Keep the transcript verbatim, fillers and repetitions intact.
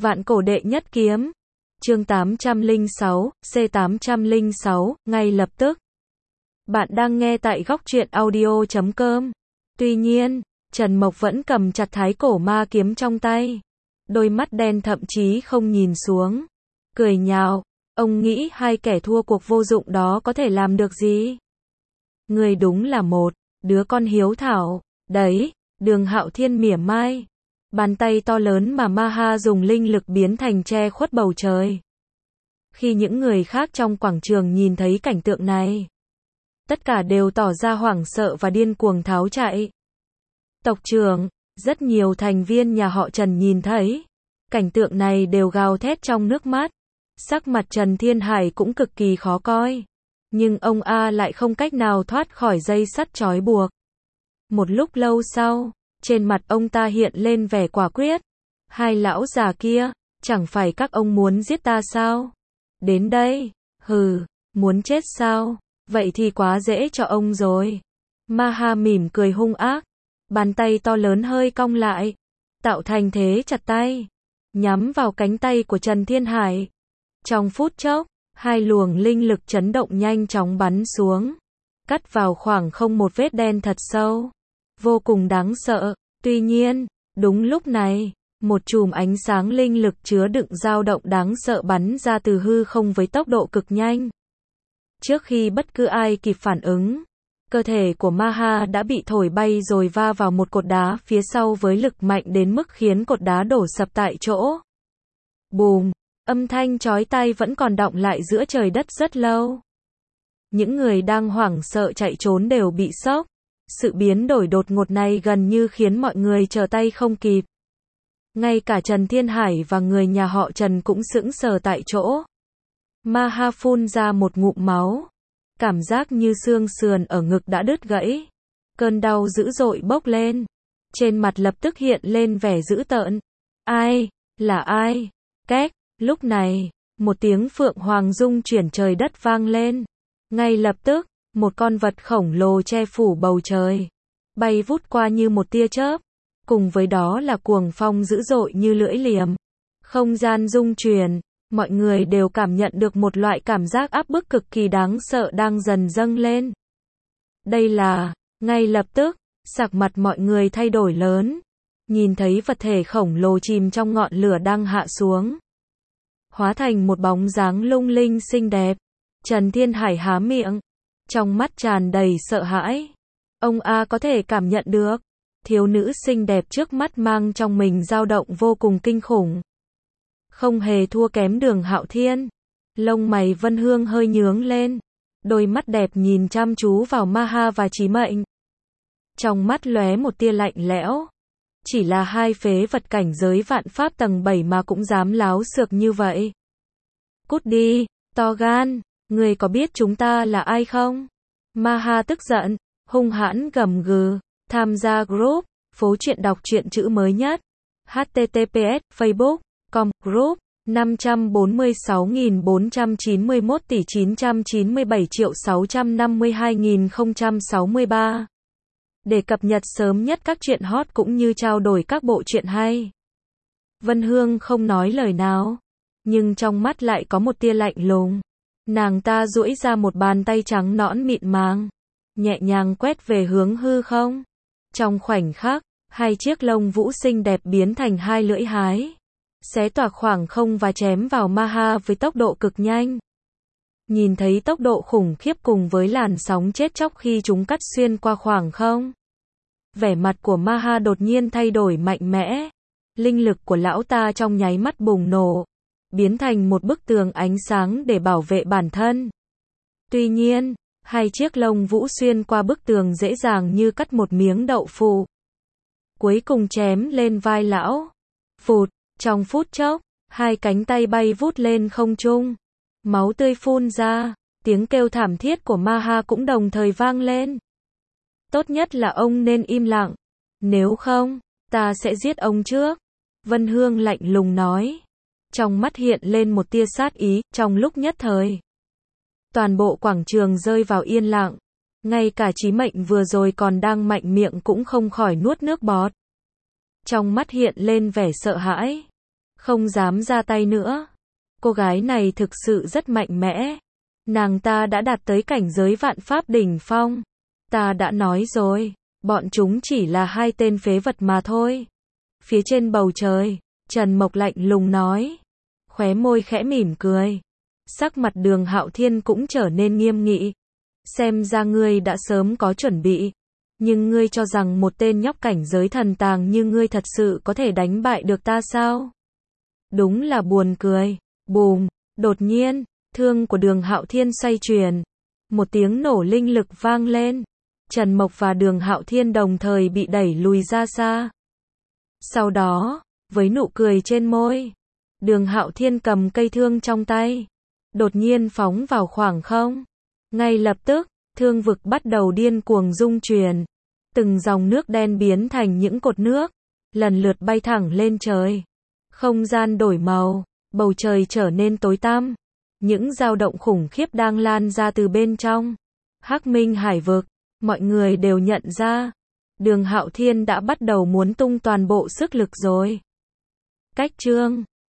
Vạn cổ đệ nhất kiếm. Chương tám trăm lẻ sáu, C tám trăm lẻ sáu, ngay lập tức. Bạn đang nghe tại góc truyện audio chấm com. Tuy nhiên, Trần Mộc vẫn cầm chặt thái cổ ma kiếm trong tay. Đôi mắt đen thậm chí không nhìn xuống. Cười nhạo, ông nghĩ hai kẻ thua cuộc vô dụng đó có thể làm được gì? Người đúng là một đứa con hiếu thảo, đấy, Đường Hạo Thiên mỉa mai. Bàn tay to lớn mà Maha dùng linh lực biến thành che khuất bầu trời. Khi những người khác trong quảng trường nhìn thấy cảnh tượng này, tất cả đều tỏ ra hoảng sợ và điên cuồng tháo chạy. Tộc trưởng, rất nhiều thành viên nhà họ Trần nhìn thấy cảnh tượng này đều gào thét trong nước mắt. Sắc mặt Trần Thiên Hải cũng cực kỳ khó coi. Nhưng ông A lại không cách nào thoát khỏi dây sắt trói buộc. Một lúc lâu sau, trên mặt ông ta hiện lên vẻ quả quyết. Hai lão già kia, chẳng phải các ông muốn giết ta sao? Đến đây, hừ, muốn chết sao? Vậy thì quá dễ cho ông rồi. Maha mỉm cười hung ác. Bàn tay to lớn hơi cong lại, tạo thành thế chặt tay, nhắm vào cánh tay của Trần Thiên Hải. Trong phút chốc, hai luồng linh lực chấn động nhanh chóng bắn xuống, cắt vào khoảng không một vết đen thật sâu, vô cùng đáng sợ. Tuy nhiên, đúng lúc này, một chùm ánh sáng linh lực chứa đựng dao động đáng sợ bắn ra từ hư không với tốc độ cực nhanh. Trước khi bất cứ ai kịp phản ứng, cơ thể của Maha đã bị thổi bay rồi va vào một cột đá phía sau với lực mạnh đến mức khiến cột đá đổ sập tại chỗ. Bùm, âm thanh chói tai vẫn còn đọng lại giữa trời đất rất lâu. Những người đang hoảng sợ chạy trốn đều bị sốc. Sự biến đổi đột ngột này gần như khiến mọi người trở tay không kịp. Ngay cả Trần Thiên Hải và người nhà họ Trần cũng sững sờ tại chỗ. Maha phun ra một ngụm máu. Cảm giác như xương sườn ở ngực đã đứt gãy. Cơn đau dữ dội bốc lên. Trên mặt lập tức hiện lên vẻ dữ tợn. Ai? Là ai? Két. Lúc này, một tiếng phượng hoàng rung chuyển trời đất vang lên. Ngay lập tức, một con vật khổng lồ che phủ bầu trời, bay vút qua như một tia chớp. Cùng với đó là cuồng phong dữ dội như lưỡi liềm. Không gian rung chuyển, mọi người đều cảm nhận được một loại cảm giác áp bức cực kỳ đáng sợ đang dần dâng lên. Đây là, ngay lập tức, sắc mặt mọi người thay đổi lớn. Nhìn thấy vật thể khổng lồ chìm trong ngọn lửa đang hạ xuống, hóa thành một bóng dáng lung linh xinh đẹp. Trần Thiên Hải há miệng, trong mắt tràn đầy sợ hãi. Ông A có thể cảm nhận được, thiếu nữ xinh đẹp trước mắt mang trong mình dao động vô cùng kinh khủng. Không hề thua kém Đường Hạo Thiên. Lông mày Vân Hương hơi nhướng lên, đôi mắt đẹp nhìn chăm chú vào Maha và Chí Mệnh. Trong mắt lóe một tia lạnh lẽo. Chỉ là hai phế vật cảnh giới vạn pháp tầng bảy mà cũng dám láo xược như vậy. Cút đi, to gan, người có biết chúng ta là ai không? Maha tức giận, hung hãn gầm gừ. Tham gia group, phố truyện đọc truyện chữ mới nhất. H T T P S Facebook com group năm trăm bốn mươi sáu nghìn bốn trăm chín mươi mốt tỷ chín trăm chín mươi bảy triệu sáu trăm năm mươi hai nghìn không trăm sáu mươi ba. Để cập nhật sớm nhất các truyện hot cũng như trao đổi các bộ truyện hay. Vân Hương không nói lời nào, nhưng trong mắt lại có một tia lạnh lùng. Nàng ta duỗi ra một bàn tay trắng nõn mịn màng, nhẹ nhàng quét về hướng hư không. Trong khoảnh khắc, hai chiếc lông vũ xinh đẹp biến thành hai lưỡi hái, xé toạc khoảng không và chém vào Maha với tốc độ cực nhanh. Nhìn thấy tốc độ khủng khiếp cùng với làn sóng chết chóc khi chúng cắt xuyên qua khoảng không, vẻ mặt của Maha đột nhiên thay đổi mạnh mẽ. Linh lực của lão ta trong nháy mắt bùng nổ, biến thành một bức tường ánh sáng để bảo vệ bản thân. Tuy nhiên, hai chiếc lông vũ xuyên qua bức tường dễ dàng như cắt một miếng đậu phụ. Cuối cùng chém lên vai lão. Phụt, trong phút chốc, hai cánh tay bay vút lên không trung. Máu tươi phun ra, tiếng kêu thảm thiết của Maha cũng đồng thời vang lên. Tốt nhất là ông nên im lặng. Nếu không, ta sẽ giết ông trước. Vân Hương lạnh lùng nói. Trong mắt hiện lên một tia sát ý, trong lúc nhất thời. Toàn bộ quảng trường rơi vào yên lặng. Ngay cả Chí Mệnh vừa rồi còn đang mạnh miệng cũng không khỏi nuốt nước bọt. Trong mắt hiện lên vẻ sợ hãi. không dám ra tay nữa. Cô gái này thực sự rất mạnh mẽ. Nàng ta đã đạt tới cảnh giới vạn pháp đỉnh phong. Ta đã nói rồi, bọn chúng chỉ là hai tên phế vật mà thôi. Phía trên bầu trời, Trần Mộc lạnh lùng nói. Khóe môi khẽ mỉm cười. Sắc mặt Đường Hạo Thiên cũng trở nên nghiêm nghị. Xem ra ngươi đã sớm có chuẩn bị. Nhưng ngươi cho rằng một tên nhóc cảnh giới thần tàng như ngươi thật sự có thể đánh bại được ta sao? Đúng là buồn cười. Bùm, đột nhiên, thương của Đường Hạo Thiên xoay chuyển. Một tiếng nổ linh lực vang lên. Trần Mộc và Đường Hạo Thiên đồng thời bị đẩy lùi ra xa. Sau đó, với nụ cười trên môi, Đường Hạo Thiên cầm cây thương trong tay, đột nhiên phóng vào khoảng không. Ngay lập tức, thương vực bắt đầu điên cuồng rung chuyển. Từng dòng nước đen biến thành những cột nước, lần lượt bay thẳng lên trời. Không gian đổi màu, bầu trời trở nên tối tăm. Những dao động khủng khiếp đang lan ra từ bên trong Hắc Minh Hải vực. Mọi người đều nhận ra, Đường Hạo Thiên đã bắt đầu muốn tung toàn bộ sức lực rồi. Cách chương